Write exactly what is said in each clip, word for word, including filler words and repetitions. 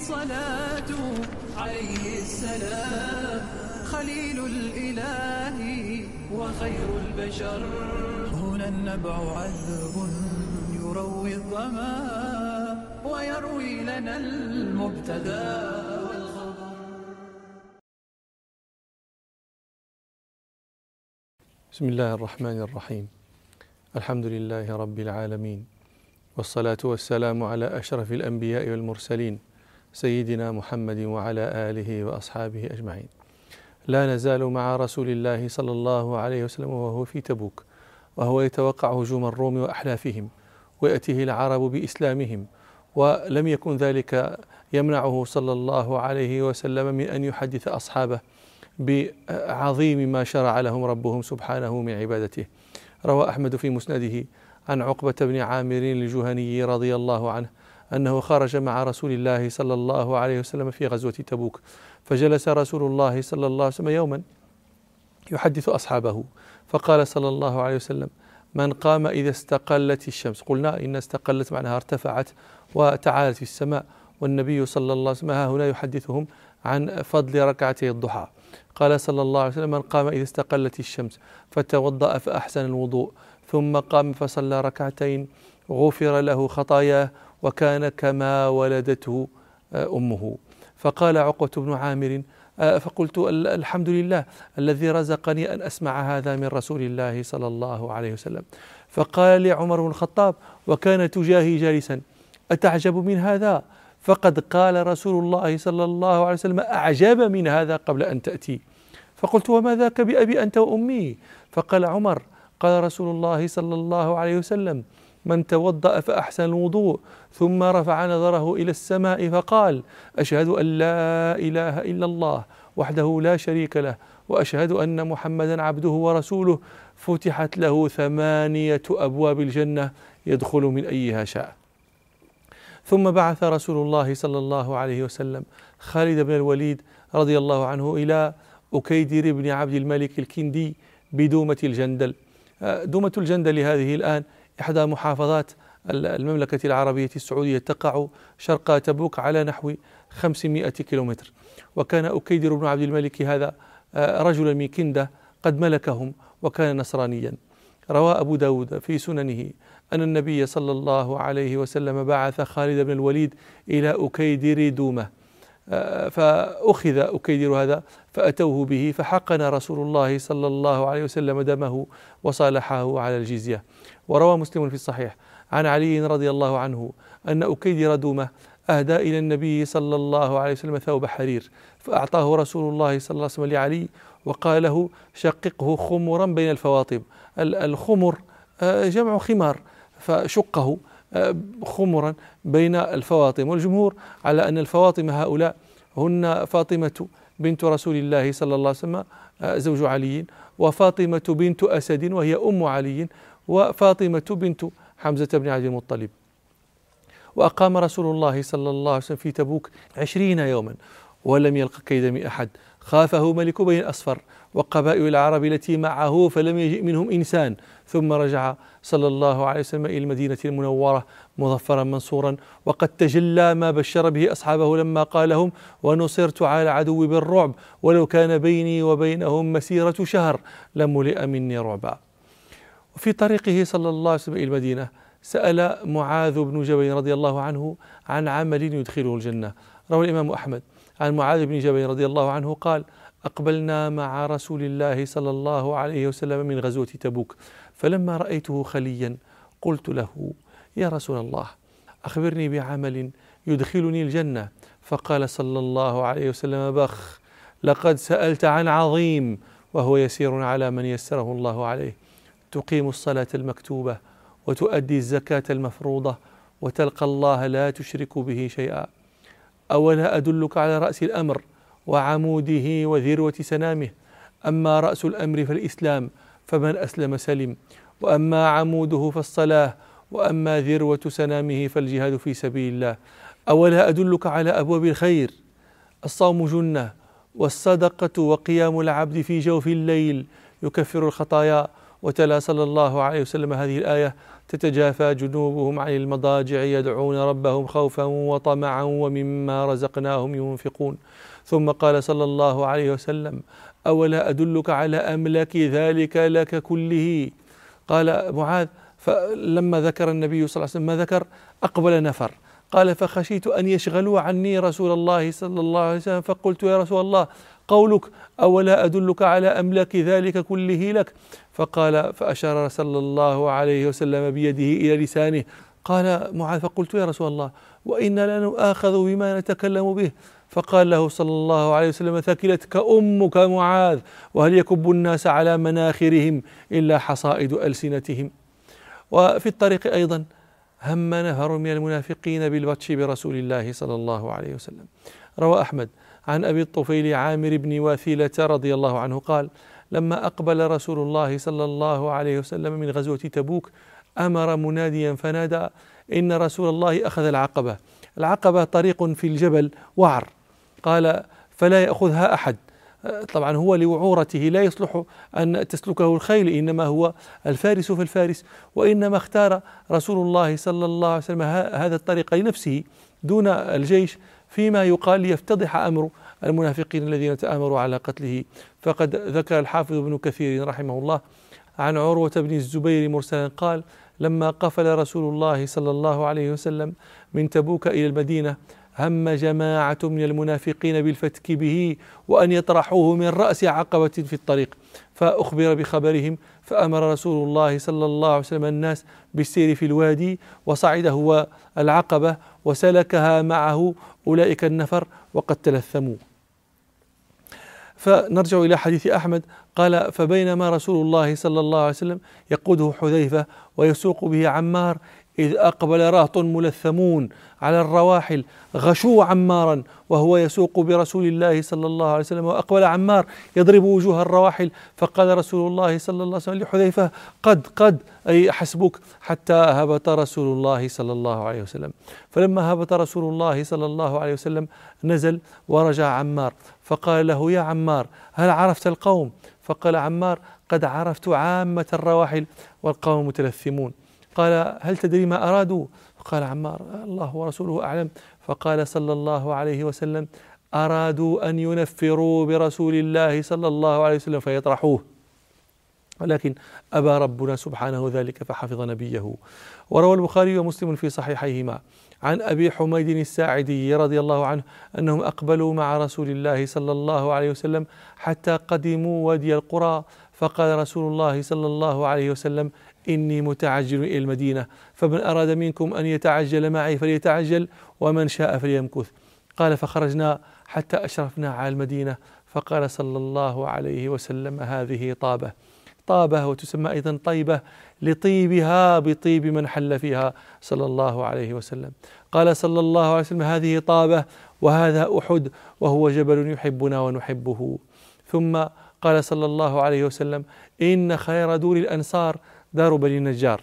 الصلاة عليه السلام، خليل الإله وخير البشر. هنا النبع عذب يروي الظما ويروي لنا المبتدى والخبر. بسم الله الرحمن الرحيم. الحمد لله رب العالمين، والصلاة والسلام على أشرف الأنبياء والمرسلين سيدنا محمد وعلى آله وأصحابه أجمعين. لا نزال مع رسول الله صلى الله عليه وسلم وهو في تبوك، وهو يتوقع هجوم الروم وأحلافهم، ويأتيه العرب بإسلامهم، ولم يكن ذلك يمنعه صلى الله عليه وسلم من أن يحدث أصحابه بعظيم ما شرع لهم ربهم سبحانه من عبادته. روى أحمد في مسنده عن عقبة بن عامر الجهني رضي الله عنه أنه خرج مع رسول الله صلى الله عليه وسلم في غزوة تبوك، فجلس رسول الله صلى الله عليه وسلم يوما يحدث أصحابه، فقال صلى الله عليه وسلم: من قام إذا استقلت الشمس. قلنا إن استقلت معناها ارتفعت وتعالت في السماء، والنبي صلى الله عليه وسلم ها هنا يحدثهم عن فضل ركعتي الضحى. قال صلى الله عليه وسلم: من قام إذا استقلت الشمس فتوضأ فأحسن الوضوء ثم قام فصلى ركعتين غفر له خطاياه وكان كما ولدته أمه. فقال عقبة بن عامر: فقلت الحمد لله الذي رزقني أن أسمع هذا من رسول الله صلى الله عليه وسلم. فقال لي عمر بن الخطاب وكان تجاهي جالسا: أتعجب من هذا؟ فقد قال رسول الله صلى الله عليه وسلم أعجب من هذا قبل أن تأتي. فقلت: وما ذاك بأبي أنت وأمي؟ فقال عمر: قال رسول الله صلى الله عليه وسلم: من توضأ فأحسن الوضوء ثم رفع نظره إلى السماء فقال: أشهد أن لا إله إلا الله وحده لا شريك له وأشهد أن محمدا عبده ورسوله، فتحت له ثمانية أبواب الجنة يدخل من أيها شاء. ثم بعث رسول الله صلى الله عليه وسلم خالد بن الوليد رضي الله عنه إلى أكيدر بن عبد الملك الكندي بدومة الجندل. دومة الجندل هذه الآن إحدى محافظات المملكة العربية السعودية، تقع شرق تبوك على نحو خمسمائة كيلومتر. وكان أكيدر بن عبد الملك هذا رجلا من كندة قد ملكهم وكان نصرانيا. روى أبو داود في سننه أن النبي صلى الله عليه وسلم بعث خالد بن الوليد إلى أكيدر دومة، فأخذ أكيدر هذا فأتوه به، فحقن رسول الله صلى الله عليه وسلم دمه وصالحه على الجزية. وروى مسلم في الصحيح عن علي رضي الله عنه أن أكيدر دومة أهدى إلى النبي صلى الله عليه وسلم ثوب حرير، فأعطاه رسول الله صلى الله عليه وسلم لعلي وقال له: شققه خمرا بين الفواطم. الخمر جمع خمار، فشقه خمرا بين الفواطم. والجمهور على أن الفواطم هؤلاء هن فاطمة بنت رسول الله صلى الله عليه وسلم زوج علي، وفاطمة بنت أسد وهي أم علي، وفاطمة بنت حمزة بن عبد المطلب. وأقام رسول الله صلى الله عليه وسلم في تبوك عشرين يوما ولم يلق كيد من أحد، خافه ملك بني الأصفر وقبائل العرب التي معه فلم يجئ منهم إنسان. ثم رجع صلى الله عليه وسلم إلى المدينة المنورة مظفرا منصورا، وقد تجلى ما بشر به أصحابه لما قال لهم: ونصرت على العدو بالرعب ولو كان بيني وبينهم مسيرة شهر لملئ مني رعبا. وفي طريقه صلى الله عليه وسلم إلى المدينة سأل معاذ بن جبل رضي الله عنه عن عمل يدخله الجنة. روى الإمام أحمد عن معاذ بن جبل رضي الله عنه قال: أقبلنا مع رسول الله صلى الله عليه وسلم من غزوة تبوك، فلما رأيته خليا قلت له: يا رسول الله أخبرني بعمل يدخلني الجنة. فقال صلى الله عليه وسلم: بخ، لقد سألت عن عظيم وهو يسير على من يسره الله عليه. تقيم الصلاة المكتوبة وتؤدي الزكاة المفروضة وتلقى الله لا تشرك به شيئا. أولا أدلك على رأس الأمر وعموده وذروة سنامه؟ أما رأس الأمر فالإسلام، فمن أسلم سلم، وأما عموده فالصلاة، وأما ذروة سنامه فالجهاد في سبيل الله. أولا أدلك على أبواب الخير؟ الصوم جنة، والصدقة وقيام العبد في جوف الليل يكفر الخطايا. وتلا صلى الله عليه وسلم هذه الآية تتجافى جنوبهم عن المضاجع يدعون ربهم خوفا وطمعا ومما رزقناهم ينفقون. ثم قال صلى الله عليه وسلم: أولا أدلك على أملك ذلك لك كله؟ قال معاذ: فلما ذكر النبي صلى الله عليه وسلم ما ذكر أقبل نفر، قال: فخشيت أن يشغلوا عني رسول الله صلى الله عليه وسلم، فقلت: يا رسول الله، قولك أولا أدلك على أملك ذلك كله لك؟ فقال فأشار صلى الله عليه وسلم بيده إلى لسانه. قال معاذ: فقلت: يا رسول الله، وإنا لنؤاخذ بما نتكلم به. فقال له صلى الله عليه وسلم: ثكلتك أمك معاذ، وهل يكب الناس على مناخرهم إلا حصائد ألسنتهم؟ وفي الطريق أيضا هم نفر من المنافقين بالبطش برسول الله صلى الله عليه وسلم. روى أحمد عن أبي الطفيل عامر بن واثلة رضي الله عنه قال: لما أقبل رسول الله صلى الله عليه وسلم من غزوة تبوك أمر مناديا فنادى: إن رسول الله أخذ العقبة. العقبة طريق في الجبل وعر، قال: فلا يأخذها أحد. طبعا هو لوعورته لا يصلح أن تسلكه الخيل، إنما هو الفارس فالفارس، وإنما اختار رسول الله صلى الله عليه وسلم هذا الطريق لنفسه دون الجيش، فيما يقال ليفتضح أمر المنافقين الذين تآمروا على قتله. فقد ذكر الحافظ ابن كثير رحمه الله عن عروة بن الزبير مرسلا قال: لما قفل رسول الله صلى الله عليه وسلم من تبوك إلى المدينة هم جماعة من المنافقين بالفتك به وأن يطرحوه من رأس عقبة في الطريق، فأخبر بخبرهم، فأمر رسول الله صلى الله عليه وسلم الناس بالسير في الوادي، وصعد هو العقبة وسلكها معه أولئك النفر وقد تلثموا. فنرجع إلى حديث أحمد قال: فبينما رسول الله صلى الله عليه وسلم يقوده حذيفة ويسوق به عمار إذ أقبل رهط ملثمون على الرواحل غشوا عمارا وهو يسوق برسول الله صلى الله عليه وسلم، وأقبل عمار يضرب وجوه الرواحل، فقال رسول الله صلى الله عليه وسلم لحذيفة: قد قد أي حسبك، حتى هبط رسول الله صلى الله عليه وسلم. فلما هبط رسول الله صلى الله عليه وسلم نزل ورجع عمار، فقال له: يا عمار، هل عرفت القوم؟ فقال عمار: قد عرفت عامة الرواحل والقوم متلثمون. قال: هل تدري ما أرادوا؟ فقال عمار: الله ورسوله أعلم. فقال صلى الله عليه وسلم: أرادوا أن ينفروا برسول الله صلى الله عليه وسلم فيطرحوه، ولكن أبى ربنا سبحانه ذلك فحفظ نبيه. وروى البخاري ومسلم في صحيحيهما عن أبي حميد الساعدي رضي الله عنه أنهم أقبلوا مع رسول الله صلى الله عليه وسلم حتى قدموا وادي القرى، فقال رسول الله صلى الله عليه وسلم: إني متعجل إلى المدينة، فمن أراد منكم أن يتعجل معي فليتعجل، ومن شاء فليمكث. قال: فخرجنا حتى أشرفنا على المدينة، فقال صلى الله عليه وسلم: هذه طابة. طابة وتسمى أيضا طيبة لطيبها بطيب من حل فيها صلى الله عليه وسلم. قال صلى الله عليه وسلم: هذه طابة، وهذا أحد، وهو جبل يحبنا ونحبه. ثم قال صلى الله عليه وسلم: إن خير دور الأنصار دار بني النجار.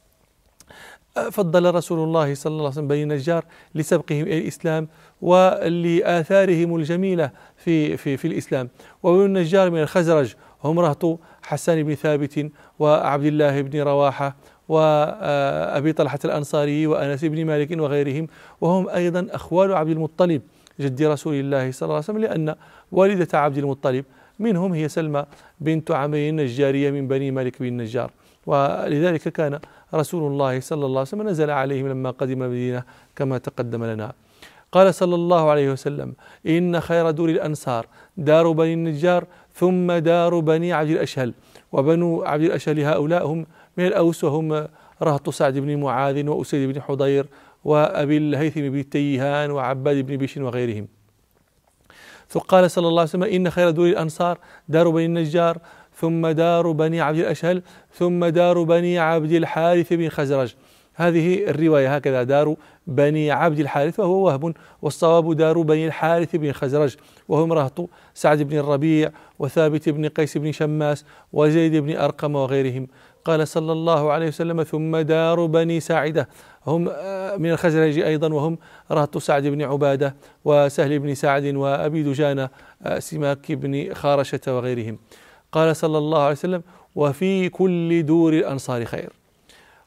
فضل رسول الله صلى الله عليه وسلم بني النجار لسبقهم إلى الإسلام ولآثارهم الجميلة في, في, في الإسلام. وبني النجار من الخزرج، هم رهط حسان بن ثابت وعبد الله بن رواحة وأبي طلحة الأنصاري وأنس بن مالك وغيرهم، وهم أيضا أخوال عبد المطلب جد رسول الله صلى الله عليه وسلم، لأن والدة عبد المطلب منهم هي سلمى بنت عمرو النجارية من بني مالك بن النجار، ولذلك كان رسول الله صلى الله عليه وسلم نزل عليهم لما قدم المدينة كما تقدم لنا. قال صلى الله عليه وسلم: إن خير دور الأنصار دار بني النجار، ثم دار بني عبد الأشهل. وبنو عبد الأشهل هؤلاء هم من الأوس، وهم رهط سعد بن معاذ وأسيد بن حضير وأبي الهيثم بن التيهان وعباد بن بشر وغيرهم. فقال صلى الله عليه وسلم: إن خير دور الأنصار دار بني النجار، ثم دار بني عبد الأشهل، ثم دار بني عبد الحارث بن خزرج. هذه الرواية هكذا: دار بني عبد الحارث، وهو وهب، والصواب دار بني الحارث بن خزرج، وهم رهط سعد بن الربيع وثابت بن قيس بن شماس وزيد بن أرقم وغيرهم. قال صلى الله عليه وسلم: ثم دار بني ساعدة، هم من الخزرج أيضا، وهم رهط سعد بن عبادة وسهل بن سعد وأبي دجانة سماك بن خارشة وغيرهم. قال صلى الله عليه وسلم: وفي كل دور الأنصار خير.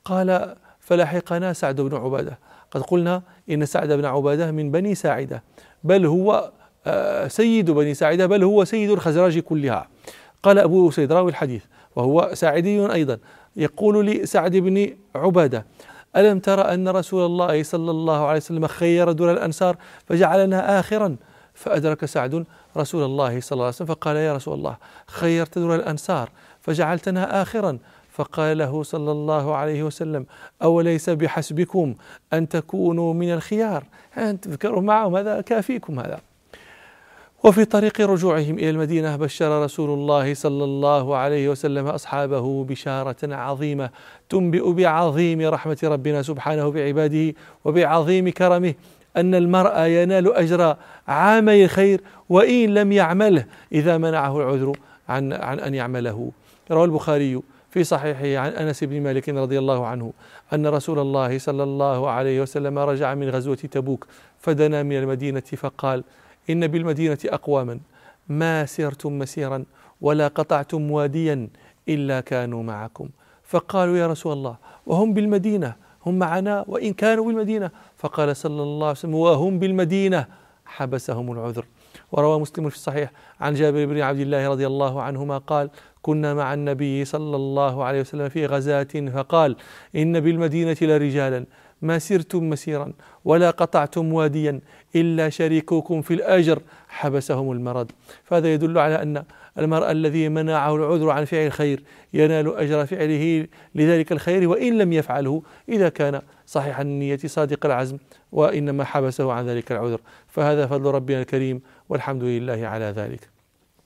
قال فلحقنا سعد بن عبادة. قد قلنا إن سعد بن عبادة من بني ساعدة، بل هو سيد بني ساعدة، بل هو سيد الخزرج كلها. قال أبو أسيد راوي الحديث وهو ساعدي أيضا يقول لسعد بن عبادة: ألم ترى أن رسول الله صلى الله عليه وسلم خير دور الأنصار فجعلنا آخرا؟ فأدرك سعد رسول الله صلى الله عليه وسلم فقال: يا رسول الله، خيرت دور الأنصار فجعلتنا آخرا. فقال له صلى الله عليه وسلم: أوليس بحسبكم أن تكونوا من الخيار؟ أن تذكروا معهم، هذا كافيكم هذا. وفي طريق رجوعهم إلى المدينة بشر رسول الله صلى الله عليه وسلم أصحابه بشارة عظيمة تنبئ بعظيم رحمة ربنا سبحانه بعباده وبعظيم كرمه، أن المرء ينال أجر عامل الخير وإن لم يعمله إذا منعه العذر عن, عن أن يعمله. روى البخاري في صحيحه عن أنس بن مالك رضي الله عنه أن رسول الله صلى الله عليه وسلم رجع من غزوة تبوك فدنا من المدينة فقال: إن بالمدينة أقواما ما سرتم مسيرا ولا قطعتم واديا إلا كانوا معكم. فقالوا: يا رسول الله، وهم بالمدينة؟ هم معنا وإن كانوا بالمدينة. فقال صلى الله عليه وسلم: وهم بالمدينة حبسهم العذر. وروى مسلم في الصحيح عن جابر بن عبد الله رضي الله عنهما قال: كنا مع النبي صلى الله عليه وسلم في غزاة فقال: إن بالمدينة لرجالا ما سرتم مسيرا ولا قطعتم واديا إلا شريككم في الأجر حبسهم المرض. فهذا يدل على أن المرء الذي منعه العذر عن فعل الخير ينال أجر فعله لذلك الخير وإن لم يفعله إذا كان صحيح النية صادق العزم، وإنما حبسه عن ذلك العذر. فهذا فضل ربنا الكريم والحمد لله على ذلك.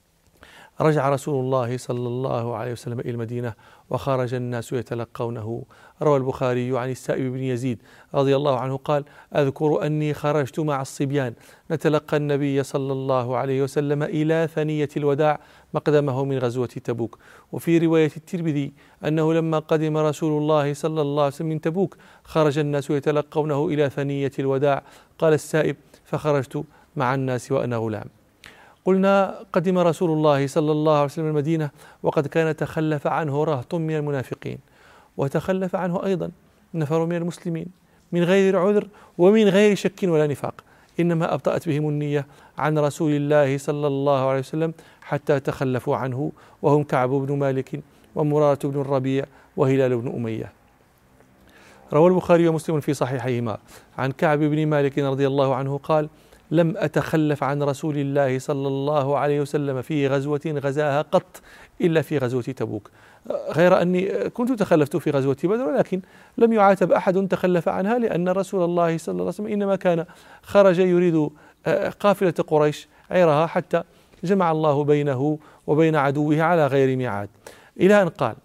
رجع رسول الله صلى الله عليه وسلم إلى المدينة وخرج الناس يتلقونه. روى البخاري عن السائب بن يزيد رضي الله عنه قال: أذكر أني خرجت مع الصبيان نتلقى النبي صلى الله عليه وسلم إلى ثنية الوداع مقدمه من غزوة تبوك. وفي رواية الترمذي أنه لما قدم رسول الله صلى الله عليه وسلم من تبوك خرج الناس يتلقونه إلى ثنية الوداع. قال السائب: فخرجت مع الناس وأنا غلام. قلنا: قدم رسول الله صلى الله عليه وسلم المدينة وقد كان تخلف عنه رهط من المنافقين، وتخلف عنه أيضا نفر من المسلمين من غير عذر ومن غير شك ولا نفاق، إنما أبطأت بهم النية عن رسول الله صلى الله عليه وسلم حتى تخلفوا عنه، وهم كعب بن مالك ومرارة بن الربيع وهلال بن أمية. روى البخاري ومسلم في صحيحيهما عن كعب بن مالك رضي الله عنه قال: لم أتخلف عن رسول الله صلى الله عليه وسلم في غزوة غزاها قط إلا في غزوة تبوك، غير أني كنت تخلفت في غزوة بدر ولكن لم يعاتب أحد تخلف عنها، لأن رسول الله صلى الله عليه وسلم إنما كان خرج يريد قافلة قريش عيرها حتى جمع الله بينه وبين عدوه على غير ميعاد، إلى أن قال: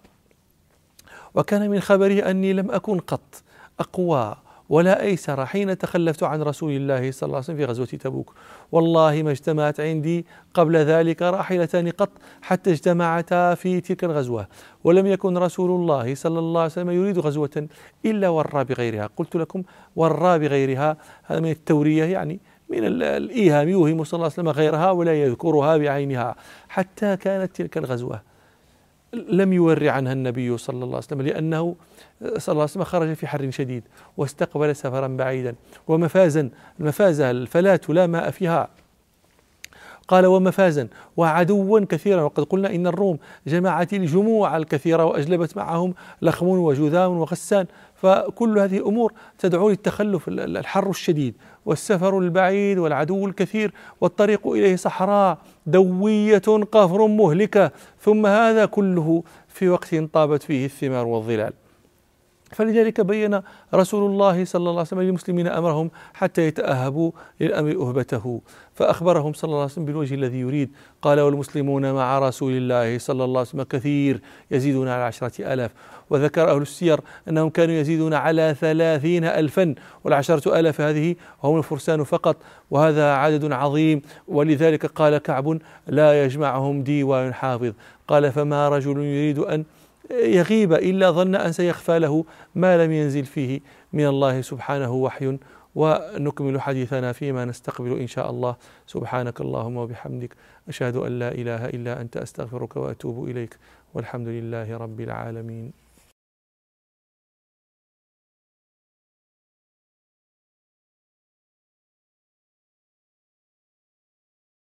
وكان من خبره أني لم أكن قط أقوى ولا أيسر حين تخلفت عن رسول الله صلى الله عليه وسلم في غزوة تبوك، والله ما اجتمعت عندي قبل ذلك راحلتان قط حتى اجتمعتا في تلك الغزوة، ولم يكن رسول الله صلى الله عليه وسلم يريد غزوة إلا ورى بغيرها. قلت لكم ورى بغيرها، هذا من التورية، يعني من الإيهام، يوهم صلى الله عليه وسلم غيرها ولا يذكرها بعينها، حتى كانت تلك الغزوة لم يور عنها النبي صلى الله عليه وسلم، لأنه صلى الله عليه وسلم خرج في حر شديد واستقبل سفرا بعيدا ومفازا، المفازة الفلاة لا ماء فيها، قال: ومفازا وعدوا كثيرا. وقد قلنا إن الروم جمعت الجموع الكثيرة وأجلبت معهم لخم وجذام وغسان، فكل هذه أمور تدعو للتخلف، الحر الشديد والسفر البعيد والعدو الكثير والطريق إليه صحراء دوية قفر مهلكة، ثم هذا كله في وقت طابت فيه الثمار والظلال. فلذلك بين رسول الله صلى الله عليه وسلم للمسلمين أمرهم حتى يتأهبوا للأمر أهبته، فأخبرهم صلى الله عليه وسلم بالوجه الذي يريد. قال: والمسلمون مع رسول الله صلى الله عليه وسلم كثير يزيدون على عشرة آلاف. وذكر أهل السير أنهم كانوا يزيدون على ثلاثين ألفا، والعشرة آلاف هذه هم الفرسان فقط، وهذا عدد عظيم. ولذلك قال كعب: لا يجمعهم ديوان حافظ. قال: فما رجل يريد أن يغيب إلا ظن أن سيخفى له ما لم ينزل فيه من الله سبحانه وحي. ونكمل حديثنا فيما نستقبل إن شاء الله. سبحانك اللهم وبحمدك، أشهد أن لا إله إلا أنت، أستغفرك وأتوب إليك، والحمد لله رب العالمين.